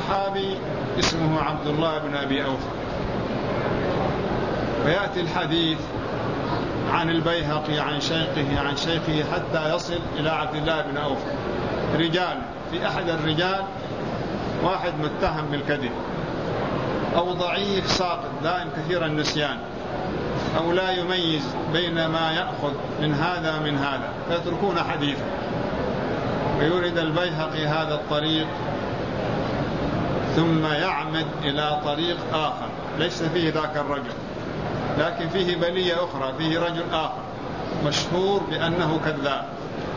صحابي اسمه عبد الله بن أبي أوفى، ويأتي الحديث عن البيهقي عن شيخه حتى يصل إلى عبد الله بن أوفى. رجال، في أحد الرجال واحد متهم بالكذب، أو ضعيف ساقط دائم كثير النسيان، أو لا يميز بين ما يأخذ من هذا من هذا، فيتركون حديثا. ويورد البيهقي هذا الطريق ثم يعمد إلى طريق آخر ليس فيه ذاك الرجل، لكن فيه بلية أخرى، فيه رجل آخر مشهور بأنه كذاب،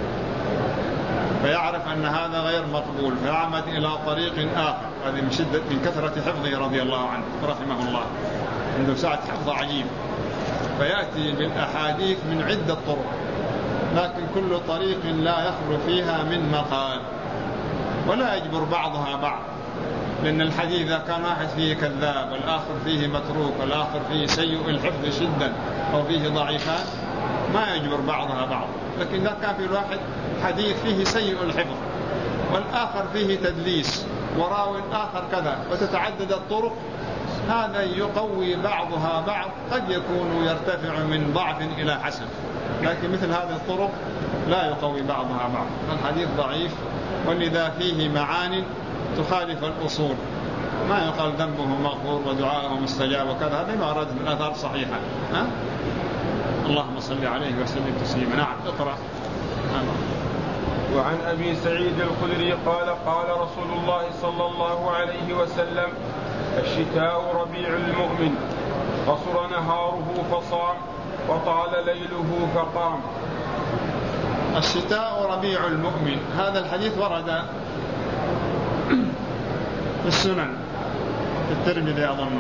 فيعرف أن هذا غير مقبول، فيعمد إلى طريق آخر. هذه من كثرة حفظه رضي الله عنه رحمه الله، عنده سعة حفظ عجيب، فيأتي بالأحاديث من عدة طرق، لكن كل طريق لا يخلو فيها من مقال، ولا يجبر بعضها بعض، لأن الحديث إذا كان واحد فيه كذاب والآخر فيه متروك والآخر فيه سيء الحفظ شدا أو فيه ضعيفان ما يجبر بعضها بعض. لكن إذا كان في الواحد حديث فيه سيء الحفظ والآخر فيه تدليس وراوي آخر كذا وتتعدد الطرق، هذا يقوي بعضها بعض، قد يكون يرتفع من ضعف إلى حسن، لكن مثل هذه الطرق لا يقوي بعضها بعض. الحديث ضعيف، ولذا فيه معان تخالف الأصول، ما يقال ذنبه مغفور ودعاءه مستجاب وكذا، هذا ما أراد من الآثار صحيحة. اللهم صل عليه وسلم تسليما. نعم، اقرأ. وعن أبي سعيد الخدري قال قال رسول الله صلى الله عليه وسلم: الشتاء ربيع المؤمن، قصر نهاره فصام وطال ليله فقام. الشتاء ربيع المؤمن، هذا الحديث ورد في السنن، في الترمذي أظنه.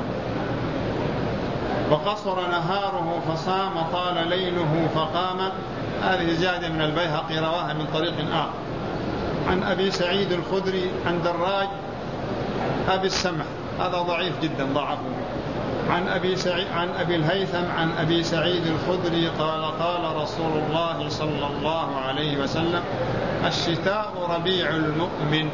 وقصر نهاره فصام طال ليله فقام، هذه زيادة من البيهقي رواها من طريق آخر عن أبي سعيد الخدري عن دراج أبي السمح، هذا ضعيف جدا ضعفه، عن أبي الهيثم عن أبي سعيد الخدري قال قال رسول الله صلى الله عليه وسلم: الشتاء ربيع المؤمن.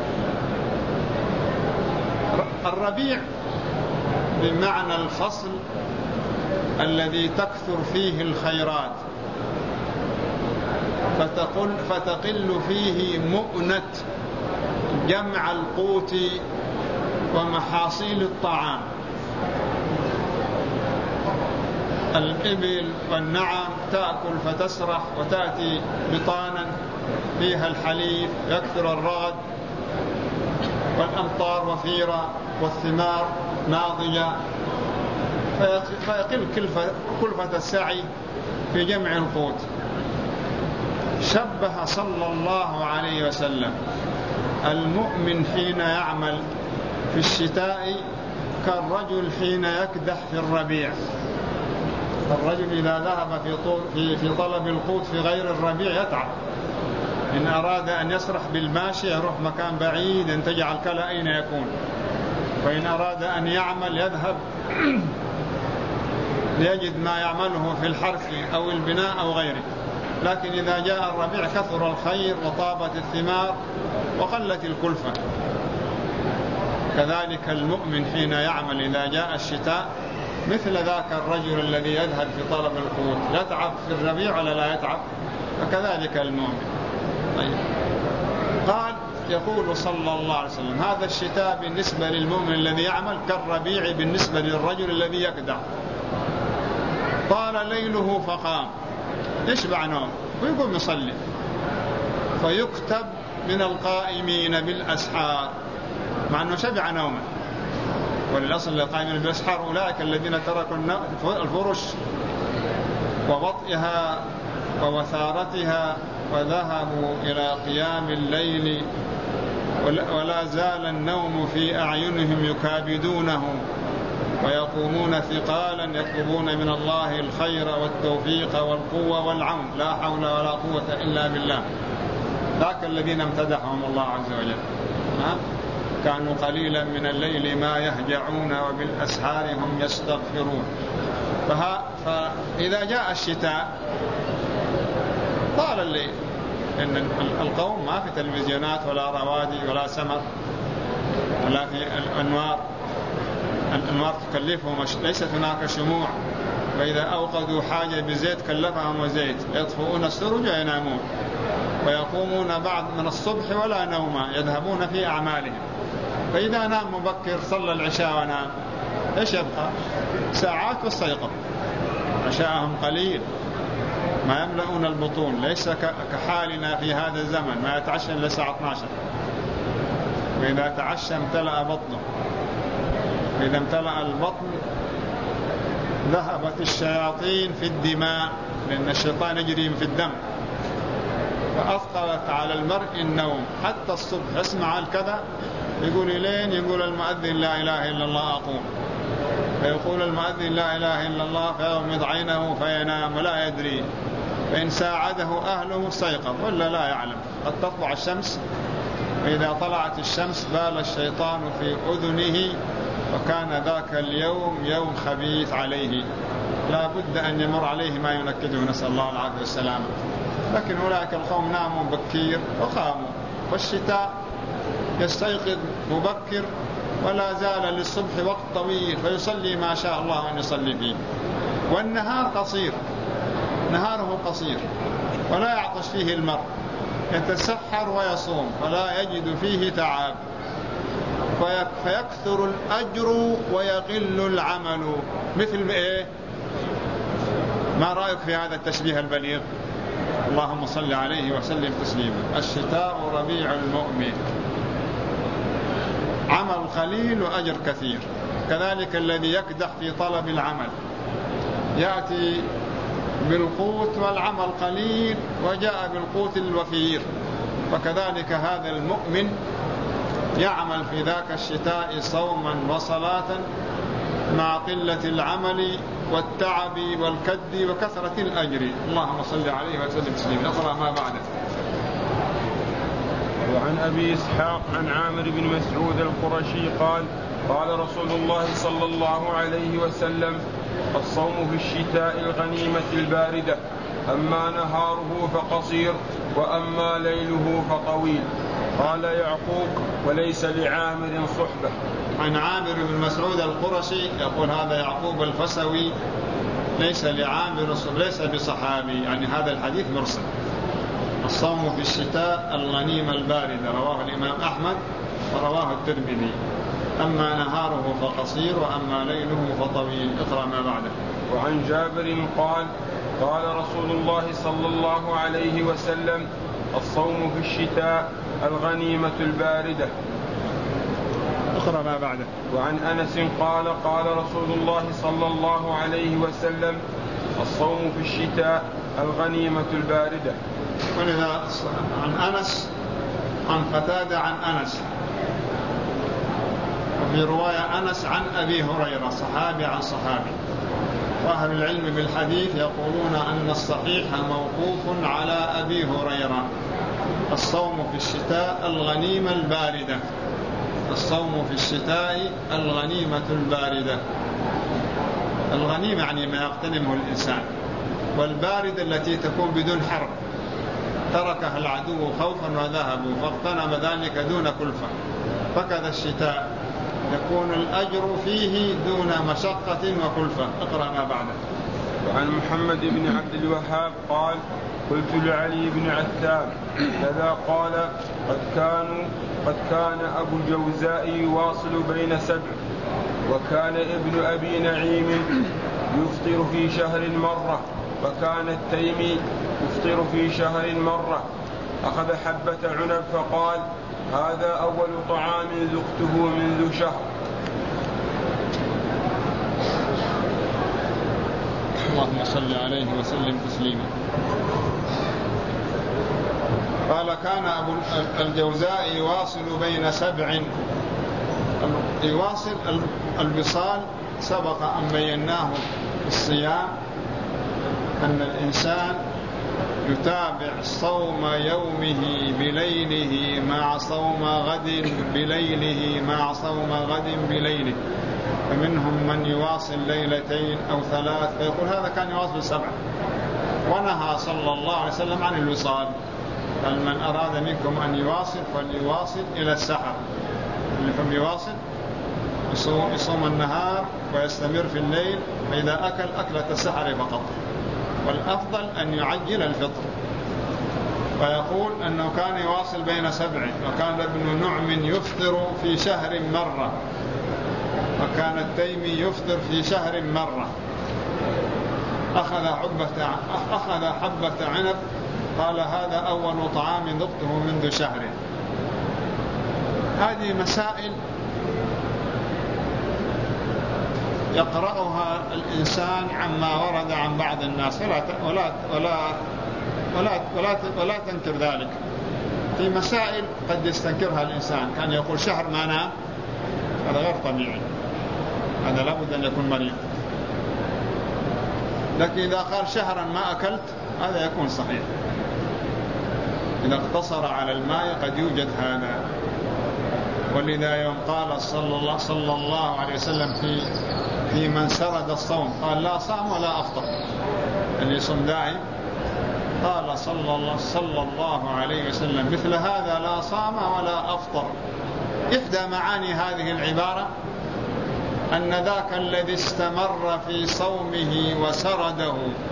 الربيع بمعنى الفصل الذي تكثر فيه الخيرات، فتقل فيه مؤنة جمع القوت ومحاصيل الطعام. الإبل والنعم تأكل فتسرح وتأتي بطانا فيها الحليب، يكثر الرغد، والأمطار وفيرة، والثمار ناضجة، فيقل كلفة السعي في جمع القوت. شبه صلى الله عليه وسلم المؤمن حين يعمل في الشتاء كالرجل حين يكدح في الربيع. الرجل إذا ذهب في طلب القوت في غير الربيع يتعب، إن أراد أن يسرح بالماشي يروح مكان بعيد أن تجعل كلا أين يكون، وإن أراد أن يعمل يذهب ليجد ما يعمله في الحرث أو البناء أو غيره. لكن إذا جاء الربيع كثر الخير وطابت الثمار وقلت الكلفة. كذلك المؤمن حين يعمل إذا جاء الشتاء مثل ذاك الرجل الذي يذهب في طلب القوت، يتعب في الربيع ولا لا يتعب؟ فكذلك المؤمن. طيب. قال يقول صلى الله عليه وسلم: هذا الشتاء بالنسبة للمؤمن الذي يعمل كالربيع بالنسبة للرجل الذي يكدح. طال ليله فقام، يشبع نوم ويقوم يصلي، فيكتب من القائمين بالأسحار، مع أنه شبع نوما. وللأصل القائمين بالأسحار أولئك الذين تركوا الفرش ووطئها ووثارتها وذهبوا إلى قيام الليل، ولا زال النوم في أعينهم يكابدونه، ويقومون ثقالا يطلبون من الله الخير والتوفيق والقوة والعون، لا حول ولا قوة إلا بالله. ذاك الذين امتدحهم الله عز وجل. كانوا قليلا من الليل ما يهجعون وبالأسحار هم يستغفرون. فإذا جاء الشتاء طال الليل، إن القوم ما في تلفزيونات ولا روادي ولا سمر، ولا في الأنوار تكلفهم، ليست هناك شموع، فإذا أوقدوا حاجة بزيت كلفهم زيت، يطفئون السرج وينامون، ويقومون بعد من الصبح ولا نوم، يذهبون في أعمالهم. فإذا نام مبكر صلى العشاء ونام، إيش يبقى؟ ساعات واستيقظ، عشاءهم قليل، ما يملؤون البطون، ليس كحالنا في هذا الزمن ما يتعشى إلا الساعة 12، وإذا تعشى امتلأ بطنه، إذا امتلأ البطن ذهبت الشياطين في الدماء، لأن الشيطان يجري في الدم، فأثقلت على المرء النوم حتى الصبح. اسمع الكذا يقول لين يقول المؤذن لا إله إلا الله أقوم، فيقول المؤذن لا إله إلا الله فيغمض عينه فينام ولا يدري، فإن ساعده أهله استيقظ ولا لا يعلم. قد تطلع الشمس، وإذا طلعت الشمس بال الشيطان في أذنه، وكان ذاك اليوم يوم خبيث عليه، لا بد أن يمر عليه ما ينكده، نسأل الله العافية والسلامة. لكن أولئك القوم ناموا بكير وقاموا، والشتاء يستيقظ مبكر ولا زال للصبح وقت طويل، فيصلي ما شاء الله أن يصلي فيه. والنهار قصير، نهاره قصير ولا يعطش فيه المرء، يتسحر ويصوم ولا يجد فيه تعب، فيكثر الأجر ويقل العمل. مثل إيه؟ ما رأيك في هذا التشبيه البليغ؟ اللهم صل عليه وسلم تسليما. الشتاء ربيع المؤمن، عمل قليل وأجر كثير. كذلك الذي يكدح في طلب العمل، يأتي بالقوت والعمل قليل وجاء بالقوت الوفير، وكذلك هذا المؤمن يعمل في ذاك الشتاء صوما وصلاة مع قلة العمل والتعب والكد وكثرة الأجر. اللهم صل عليه وسلم تسليما. اقرأ ما بعده. وعن أبي إسحاق عن عامر بن مسعود القرشي قال: قال رسول الله صلى الله عليه وسلم: الصوم في الشتاء الغنيمة الباردة، أما نهاره فقصير وأما ليله فطويل. قال يعقوب: وليس لعامر صحبة. عن عامر بن مسعود القرشي يقول هذا يعقوب الفسوي ليس لعامر، ليس بصحابي، يعني هذا الحديث مرسل. الصوم في الشتاء الغنيمة الباردة رواه الإمام أحمد ورواه الترمذي. أما نهاره فقصير وأما ليله فطويل. اقرأ ما بعده. وعن جابر قال: قال رسول الله صلى الله عليه وسلم: الصوم في الشتاء الغنيمة الباردة. اقرأ ما بعده. وعن أنس قال: قال رسول الله صلى الله عليه وسلم: الصوم في الشتاء الغنيمة الباردة. ولذا عن أنس عن قتادة عن أنس، وفي رواية أنس عن أبي هريرة، صحابي عن صحابي. وأهل العلم بالحديث يقولون أن الصحيح موقوف على أبي هريرة. الصوم في الشتاء الغنيمة الباردة، الصوم في الشتاء الغنيمة الباردة. الغنيمة يعني ما يغتنمه الإنسان، والباردة التي تكون بدون حرب، تركها العدو خوفا وذهبوا فاغتنم ذلك دون كلفة. فكذا الشتاء يكون الأجر فيه دون مشقة وكلفة. اقرأ ما بعده. وعن محمد بن عبد الوهاب قال: قلت لعلي بن عتاب كذا، قال: قد كان أبو الجوزاء يواصل بين 7، وكان ابن أبي نعيم يفطر في شهر مرة، وكان التيمي يفطر في شهر مرة. أخذ حبة عنب فقال: هذا أول طعام ذقته منذ شهر. اللهم صل عليه وسلم تسليما. قال: كان أبو الجوزاء يواصل بين 7. يواصل الوصال سبق أن بيناه في الصيام، أن الإنسان يتابع صوم يومه بليله مع صوم غد بليله مع صوم غد بليله، فمنهم من يواصل 2 أو 3، فيقول هذا كان يواصل 7. ونهى صلى الله عليه وسلم عن الوصال، قال: من أراد منكم أن يواصل فليواصل إلى السحر، اللي فم يواصل يصوم النهار ويستمر في الليل، فإذا أكل أكلة السحر فقط، والأفضل أن يعجل الفطر. ويقول أنه كان يواصل بين 7، وكان ابن نعم يفطر في شهر مرة، وكان التيمي يفطر في شهر مرة. أخذ حبة عنب، قال هذا أول طعام ذقته منذ شهر. هذه مسائل يقرأها الإنسان عما ورد عن بعض الناس، ولا تنكر ذلك. في مسائل قد يستنكرها الإنسان، كان يقول شهر ما نام، هذا غير طبيعي، هذا لابد أن يكون مريض. لكن إذا قال شهرا ما أكلت هذا يكون صحيح. إذا اقتصر على الماء قد يوجد هذا. ولذا يوم قال صلى الله عليه وسلم في من سرد الصوم، قال لا صام ولا أفطر، اللي يصوم دائم، قال صلى الله عليه وسلم مثل هذا لا صام ولا أفطر. إحدى معاني هذه العبارة أن ذاك الذي استمر في صومه وسرده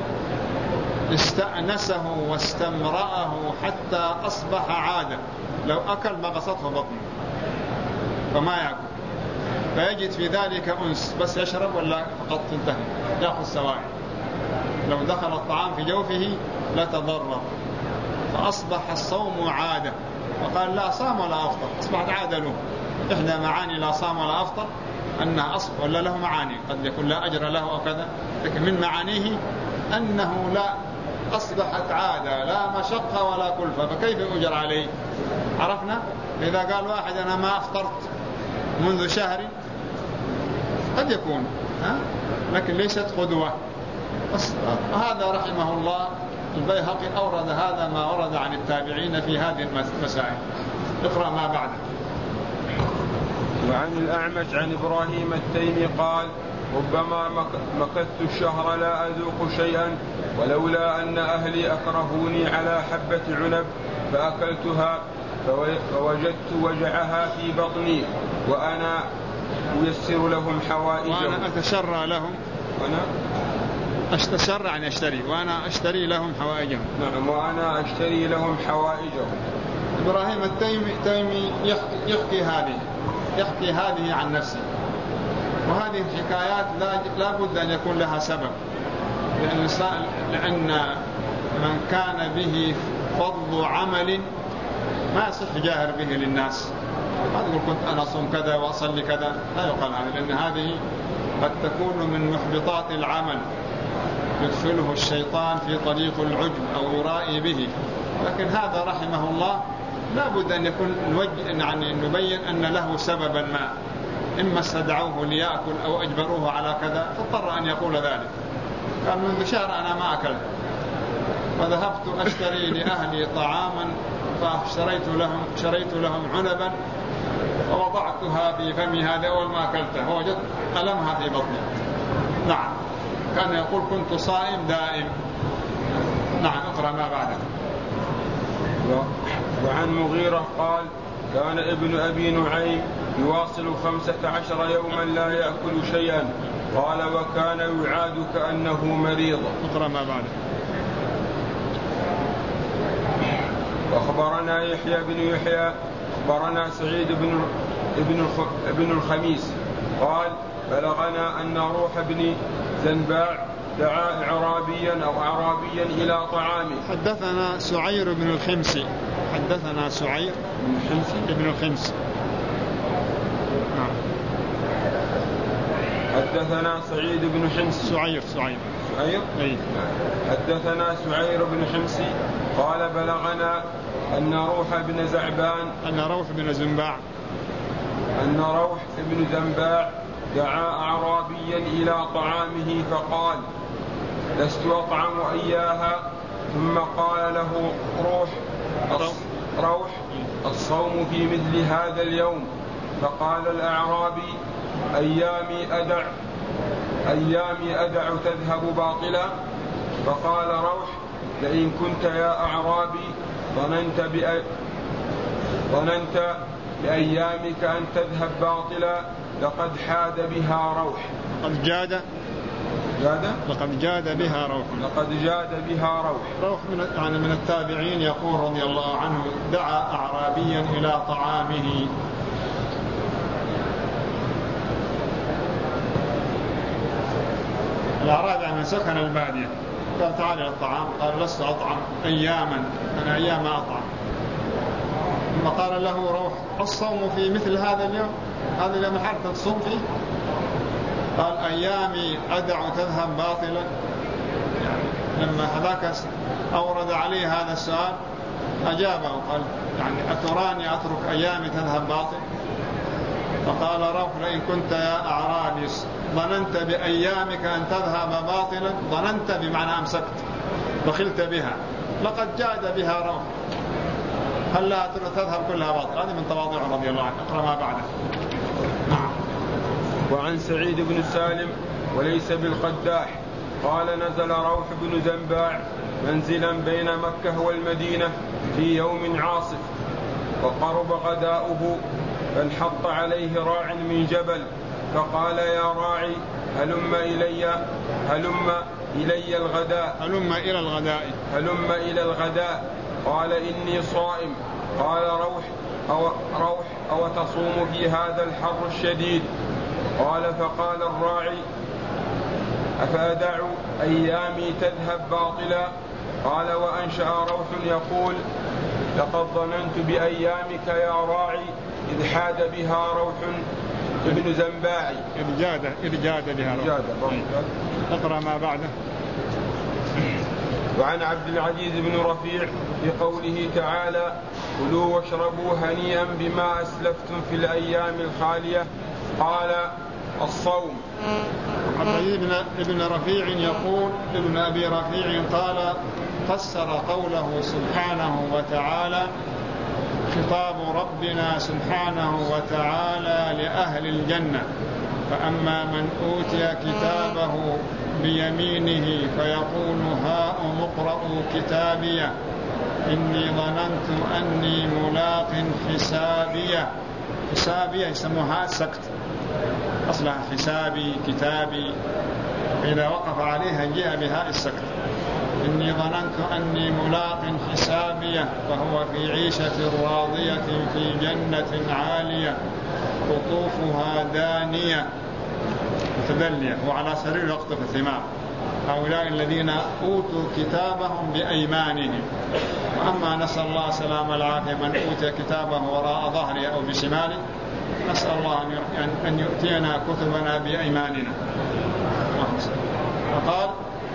استأنسه واستمرأه حتى أصبح عادة، لو أكل ما قصته بطنه فما يأكل، فيجد في ذلك أنس، بس يشرب ولا فقط تنتهي، يأخذ سوائل. لو دخل الطعام في جوفه لا تضرر، فأصبح الصوم عادة. وقال لا صام ولا أفطر، أصبحت عادة له. إحدى معاني لا صام ولا أفطر أنها أصبح، ولا له معاني قد يكون لا أجر له أو كذا، لكن من معانيه أنه لا أصبحت عادة، لا مشقة ولا كلفة، فكيف أجر عليه؟ عرفنا؟ إذا قال واحد أنا ما أفطرت منذ شهر قد يكون لكن ليست قدوة. هذا رحمه الله البيهقي أورد هذا ما ورد عن التابعين في هذه المسائل. اقرأ ما بعده. وعن الأعمش عن إبراهيم التيمي قال ربما مكثت الشهر لا أذوق شيئا، ولولا أن أهلي أكرهوني على حبة عنب فأكلتها فوجدت وجعها في بطني وأنا أيسر لهم حوائجهم، وأنا أتشرى لهم، أتشرى عن أشتري، وأنا أشتري لهم حوائجهم. نعم، وأنا أشتري لهم حوائجهم. إبراهيم التيمي يحكي هذه عن نفسه، وهذه الحكايات لا بد أن يكون لها سبب، لأن من كان به فضل عمل ما يصح جاهر به للناس. ما تقول كنت أنا أصوم كذا وأصلي كذا، لا يقال هذا، لأن هذه قد تكون من محبطات العمل، يدخله الشيطان في طريق العجب أو يرائي به. لكن هذا رحمه الله لا بد أن يكون يعني نبين أن له سببا ما، إما استدعوه ليأكل أو أجبروه على كذا فاضطر أن يقول ذلك. قال منذ شهر أنا ما أكلت، وذهبت أشتري لأهلي طعاما فشريت لهم عنبا ووضعتها في فمي، هذا أول ما أكلته ووجدت ألمها في بطني. نعم، كان يقول كنت صائم دائم. نعم، اقرأ ما بعده. وعن مغيرة قال كان ابن أبي نعيم يواصل 15 يوما لا يأكل شيئا، قال وكان يعاد كأنه مريض. اقرأ ما بعده. وأخبرنا يحيى بن يحيى أخبرنا سعيد بن الخميس قال بلغنا أن روح بن زنباع دعا أعرابيا إلى طعامه. حدثنا سعير بن الخمس، حدثنا سعير بن الخمس. حدثنا سعيد بن حمص. سعير أي. حدثنا سعير بن حمص قال بلغنا أن روح بن زنباع دعا أعرابيا إلى طعامه فقال لست أطعم إياها، ثم قال له روح الصوم في مثل هذا اليوم. فقال الأعرابي أيامي أدع تذهب باطلا. فقال روح لئن كنت يا أعرابي ظننت بأيامك أن تذهب باطلا لقد حاد بها روح. لقد جاد بها روح. لقد جاد بها روح. روح من التابعين يقول رضي الله عنه: دعا أعرابيا إلى طعامه الأعرابي من سكن البادية قال: تعال إلى الطعام. قال: لست أطعم أياما، أنا أيام أطعم. ثم قال له روح: الصوم في مثل هذا اليوم، هذا اليوم حتى تصوم فيه؟ قال: أيامي أدع تذهب باطلا. يعني لما هذاك أورد عليه هذا السؤال أجابه وقال: يعني أتراني أترك أيامي تذهب باطل؟ فقال روح: لئن كنت يا أعرابي ظننت بأيامك أن تذهب باطلا، ظننت بمعنى أمسكت، بخلت بها، لقد جاد بها روح، هل لا تذهب كلها باطل؟ هذه من تواضعه رضي الله عنه. اقرأ ما بعده. وعن سعيد بن سالم وليس بالقداح قال: نزل روح بن زنباع منزلا بين مكة والمدينة في يوم عاصف، وقرب غداؤه، فانحط عليه راع من جبل، فقال: يا راعي هلم إلى الغداء. قال: إني صائم. قال روح: أو تصوم في هذا الحر الشديد؟ قال: فقال الراعي: أفأدع أيامي تذهب باطلا؟ قال: وأنشأ روح يقول: لقد ظننت بأيامك يا راعي إذ حاد بها روح ابن زنباع. إذ جاد بها روح. اقرأ ما بعده. وعن عبد العزيز بن رفيع في قوله تعالى: كلوا واشربوا هنيئا بما أسلفتم في الأيام الخالية، قال: الصوم. عبد العزيز بن رفيع يقول: ابن أبي رفيع قال: فسر قوله سبحانه وتعالى خطاب ربنا سبحانه وتعالى لأهل الجنة: فأما من أوتي كتابه بيمينه فيقول هاؤم اقرءوا كتابيه إني ظننت أني ملاق حسابيه يسموها السكت، أصلها حسابي كتابي، إذا وقف عليها جاء بها السكت. إني ظننت أني ملاق حسابيه فهو في عيشة راضية في جنة عالية قطوفها دانية متدلية وعلى سرير يقطف الثمار. هؤلاء الذين أوتوا كتابهم بأيمانهم. وأما نسأل الله سلام العافية من أوتي كتابه وراء ظهره أو بشماله، نسأل الله أن يؤتينا كتبنا بأيماننا. فقال: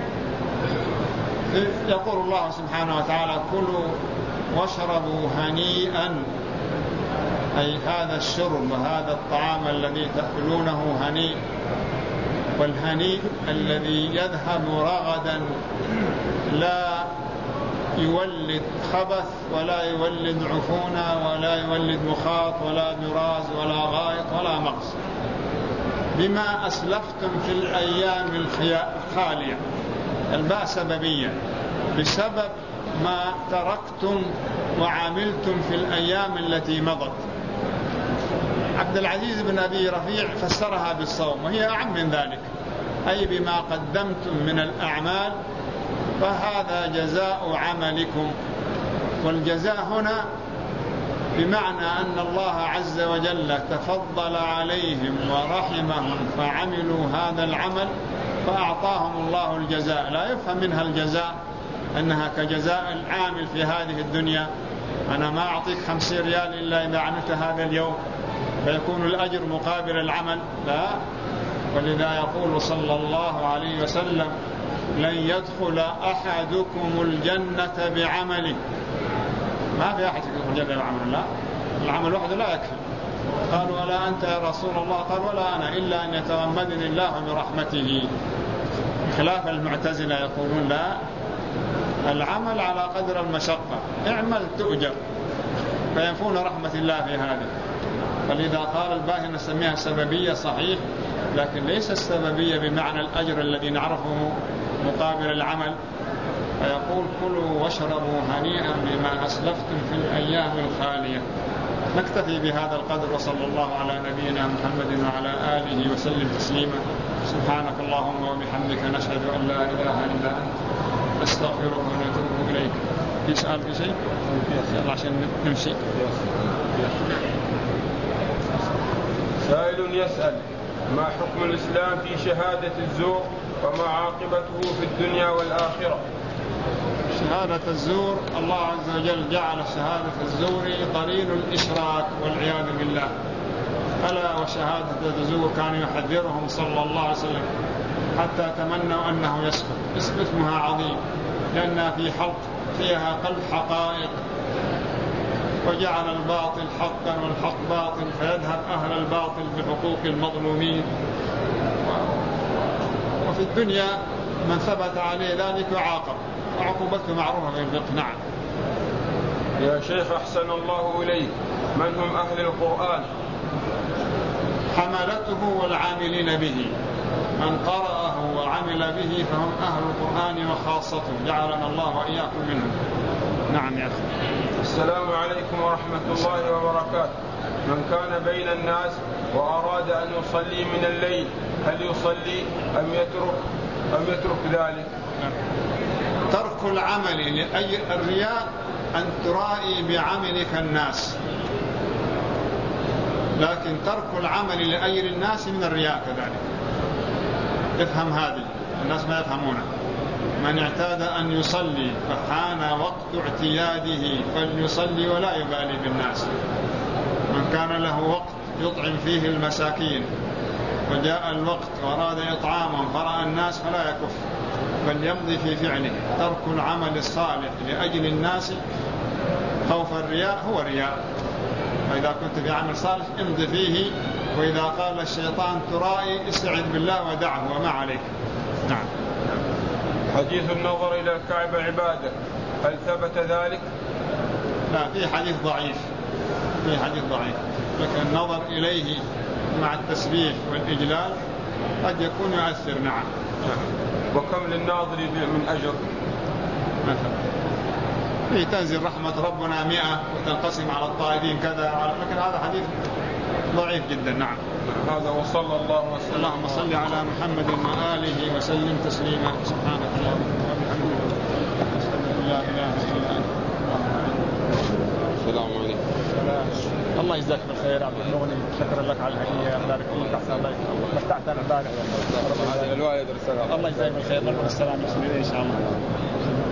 يقول الله سبحانه وتعالى: كلوا واشربوا هنيئا، أي هذا الشرب وهذا الطعام الذي تأكلونه هنيء. والهنيء الذي يذهب رغدا لا يولد خبث ولا يولد عفونة ولا يولد مخاط ولا براز ولا غائط ولا مغص، بما أسلفتم في الأيام الخالية. الباء سببية، بسبب ما تركتم وعملتم في الأيام التي مضت. عبد العزيز بن أبي رفيع فسرها بالصوم، وهي أعم من ذلك، أي بما قدمتم من الأعمال فهذا جزاء عملكم. والجزاء هنا بمعنى أن الله عز وجل تفضل عليهم ورحمهم فعملوا هذا العمل فأعطاهم الله الجزاء. لا يفهم منها الجزاء أنها كجزاء العامل في هذه الدنيا، أنا ما أعطيك 50 ريال إلا إذا عملت هذا اليوم فيكون الأجر مقابل العمل، لا. ولذا يقول صلى الله عليه وسلم: لن يدخل أحدكم الجنة بعمله. ما في أحد يدخل الجنة بعمله، لا، العمل وحده لا يكفي. قال: ولا أنت يا رسول الله؟ قال: ولا أنا، إلا أن يتغمدني الله برحمته. خلاف المعتزلة يقولون لا، العمل على قدر المشقة، اعمل تؤجر، فينفون رحمة الله في هذا. فلذا قال الباهي نسميها سببية صحيح، لكن ليس السببية بمعنى الأجر الذي نعرفه مقابل العمل. فيقول: كلوا واشربوا هنيئا بما أسلفتم في الأيام الخالية. نكتفي بهذا القدر، وصلى الله على نبينا محمد وعلى آله وسلم تسليما. سبحانك اللهم وبحمدك، نشهد أن لا إله إلا أنت، نستغفرك ونتوب إليك. في سؤال في شيء؟ يلا عشان نمشي. سائل يسأل: ما حكم الإسلام في شهادة الزور وما عاقبته في الدنيا والآخرة؟ شهادة الزور، الله عز وجل جعل شهادة الزور قرين الإشراك والعياذ بالله. ألا وشهادة الزور كان يحذرهم صلى الله عليه وسلم حتى تمنوا أنه يسكت. اسمها عظيم لأنها فيها قلب حقائق، وجعل الباطل حقا والحق باطل، فيذهب أهل الباطل بحقوق المظلومين. وفي الدنيا من ثبت عليه ذلك وعاقب، وعقوبته معروفة في الفقه. نعم. يا شيخ أحسن الله إليك، من هم أهل القرآن؟ حملته والعاملين به، من قرأه وعمل به فهم أهل القرآن وخاصته، جعلنا الله وإياكم منهم. نعم يا أخي. السلام عليكم ورحمة الله وبركاته. من كان بين الناس وأراد أن يصلي من الليل هل يصلي أم يترك ذلك؟ ترك العمل لأجل الرياء أن ترائي بعملك الناس، لكن ترك العمل لأجل الناس من الرياء كذلك. افهم هذه، الناس ما يفهمونها. من اعتاد أن يصلي فحان وقت اعتياده فليصلي ولا يبالي بالناس. من كان له وقت يطعم فيه المساكين وجاء الوقت وأراد إطعامهم فرأى الناس فلا يكف، بل يمضي في فعله. ترك العمل الصالح لأجل الناس خوف الرياء هو رياء. فإذا كنت في عمل صالح امضي فيه، وإذا قال الشيطان ترائي استعذ بالله ودعه وما عليك. نعم. حديث النظر إلى الكعبة عبادة، هل ثبت ذلك؟ لا، في حديث ضعيف، لكن النظر إليه مع التسبيح والإجلال قد يكون يؤثر. نعم. وكم للناظر من أجر؟ في تنزل رحمة ربنا 100 وتنقسم على الطائفين كذا، لكن هذا حديث ضعيف جدا. نعم. هذا وصلى الله وسلم. اللهم صل على محمد وآله وسلم تسليما. سبحانك اللهم وبحمدك، أشهد أن لا إله إلا أنت. السلام عليكم. الله يجزاك بالخير عبد المغني، شكرا لك على الهدية، بارك فيك، أحسن الله متعتنا امبارح. الوالد رسالة. الله يجزاك بالخير، نقول السلام عليكم إن شاء الله.